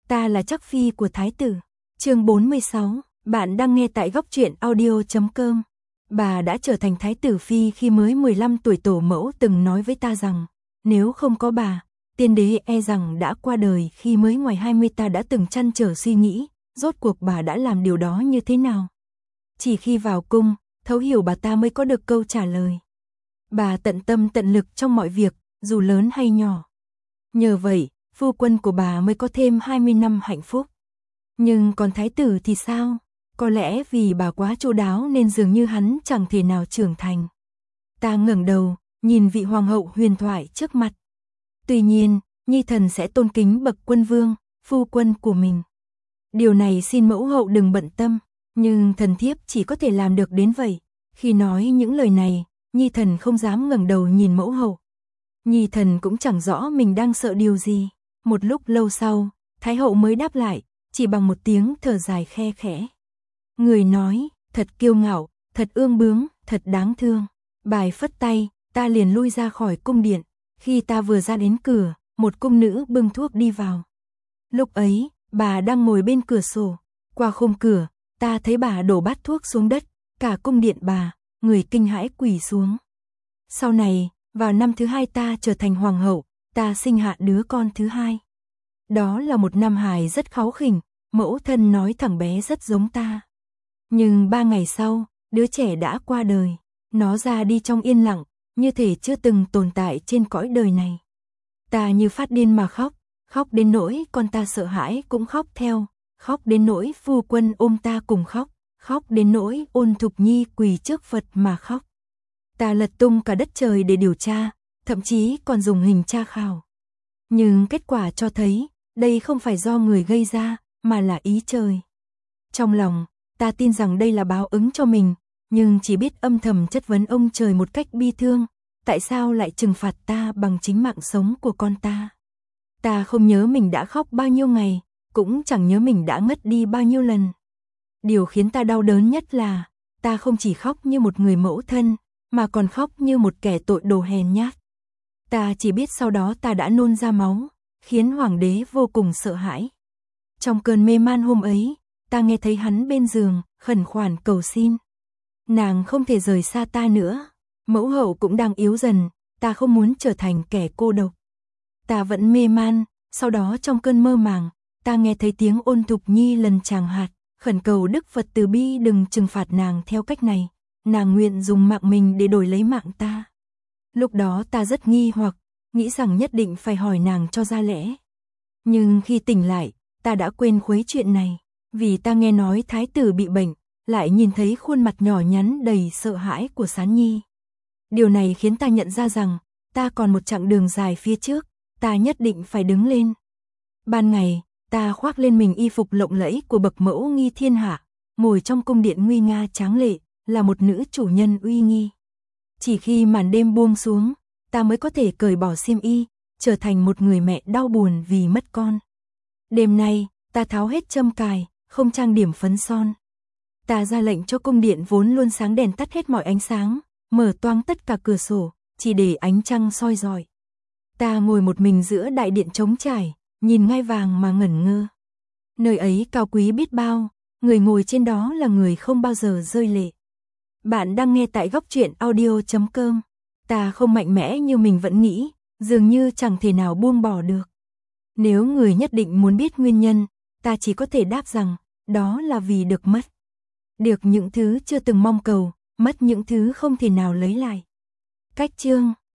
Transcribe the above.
Ta là chắc phi của thái tử. Chương 46, bạn đang nghe tại góc truyện audio.com. Bà đã trở thành thái tử phi khi mới 15 tuổi. Tổ mẫu từng nói với ta rằng, nếu không có bà, tiên đế e rằng đã qua đời khi mới ngoài 20. Ta đã từng trăn trở suy nghĩ, rốt cuộc bà đã làm điều đó như thế nào? Chỉ khi vào cung, thấu hiểu bà ta mới có được câu trả lời. Bà tận tâm tận lực trong mọi việc, dù lớn hay nhỏ. Nhờ vậy, phu quân của bà mới có thêm 20 năm hạnh phúc. Nhưng còn thái tử thì sao? Có lẽ vì bà quá chu đáo nên dường như hắn chẳng thể nào trưởng thành. Ta ngẩng đầu, nhìn vị hoàng hậu huyền thoại trước mặt. Tuy nhiên, nhi thần sẽ tôn kính bậc quân vương, phu quân của mình. Điều này xin mẫu hậu đừng bận tâm, nhưng thần thiếp chỉ có thể làm được đến vậy. Khi nói những lời này, nhi thần không dám ngẩng đầu nhìn mẫu hậu. Nhi thần cũng chẳng rõ mình đang sợ điều gì. Một lúc lâu sau, thái hậu mới đáp lại, chỉ bằng một tiếng thở dài khe khẽ. Người nói, thật kiêu ngạo, thật ương bướng, thật đáng thương. Bài phất tay, ta liền lui ra khỏi cung điện. Khi ta vừa ra đến cửa, một cung nữ bưng thuốc đi vào. Lúc ấy, bà đang ngồi bên cửa sổ. Qua khung cửa, ta thấy bà đổ bát thuốc xuống đất. Cả cung điện bà, người kinh hãi quỳ xuống. Sau này, vào năm thứ 2 ta trở thành hoàng hậu, ta sinh hạ đứa con thứ 2. Đó là một nam hài rất kháu khỉnh, mẫu thân nói thằng bé rất giống ta. Nhưng 3 ngày sau, đứa trẻ đã qua đời. Nó ra đi trong yên lặng, như thể chưa từng tồn tại trên cõi đời này. Ta như phát điên mà khóc, khóc đến nỗi con ta sợ hãi cũng khóc theo, khóc đến nỗi phu quân ôm ta cùng khóc, khóc đến nỗi Ôn Thục Nhi quỳ trước Phật mà khóc. Ta lật tung cả đất trời để điều tra, thậm chí còn dùng hình tra khảo. Nhưng kết quả cho thấy, đây không phải do người gây ra, mà là ý trời. Trong lòng, ta tin rằng đây là báo ứng cho mình, nhưng chỉ biết âm thầm chất vấn ông trời một cách bi thương, tại sao lại trừng phạt ta bằng chính mạng sống của con ta. Ta không nhớ mình đã khóc bao nhiêu ngày, cũng chẳng nhớ mình đã ngất đi bao nhiêu lần. Điều khiến ta đau đớn nhất là, ta không chỉ khóc như một người mẫu thân, mà còn khóc như một kẻ tội đồ hèn nhát. Ta chỉ biết sau đó ta đã nôn ra máu, khiến hoàng đế vô cùng sợ hãi. Trong cơn mê man hôm ấy, ta nghe thấy hắn bên giường, khẩn khoản cầu xin. Nàng không thể rời xa ta nữa. Mẫu hậu cũng đang yếu dần, ta không muốn trở thành kẻ cô độc. Ta vẫn mê man, sau đó trong cơn mơ màng, ta nghe thấy tiếng Ôn Thục Nhi lần tràng hạt, khẩn cầu Đức Phật từ bi đừng trừng phạt nàng theo cách này. Nàng nguyện dùng mạng mình để đổi lấy mạng ta. Lúc đó ta rất nghi hoặc, nghĩ rằng nhất định phải hỏi nàng cho ra lẽ. Nhưng khi tỉnh lại, ta đã quên khuấy chuyện này, vì ta nghe nói thái tử bị bệnh, lại nhìn thấy khuôn mặt nhỏ nhắn đầy sợ hãi của Sán Nhi. Điều này khiến ta nhận ra rằng, ta còn một chặng đường dài phía trước, ta nhất định phải đứng lên. Ban ngày, ta khoác lên mình y phục lộng lẫy của bậc mẫu nghi thiên hạ, ngồi trong cung điện nguy nga tráng lệ, là một nữ chủ nhân uy nghi. Chỉ khi màn đêm buông xuống, ta mới có thể cởi bỏ xiêm y, trở thành một người mẹ đau buồn vì mất con. Đêm nay, ta tháo hết châm cài, không trang điểm phấn son. Ta ra lệnh cho cung điện vốn luôn sáng đèn tắt hết mọi ánh sáng, mở toang tất cả cửa sổ, chỉ để ánh trăng soi rọi. Ta ngồi một mình giữa đại điện trống trải, nhìn ngai vàng mà ngẩn ngơ. Nơi ấy cao quý biết bao, người ngồi trên đó là người không bao giờ rơi lệ. Bạn đang nghe tại góc truyện audio.com. Ta không mạnh mẽ như mình vẫn nghĩ, dường như chẳng thể nào buông bỏ được. Nếu người nhất định muốn biết nguyên nhân, ta chỉ có thể đáp rằng, đó là vì được mất. Được những thứ chưa từng mong cầu, mất những thứ không thể nào lấy lại. Cách chương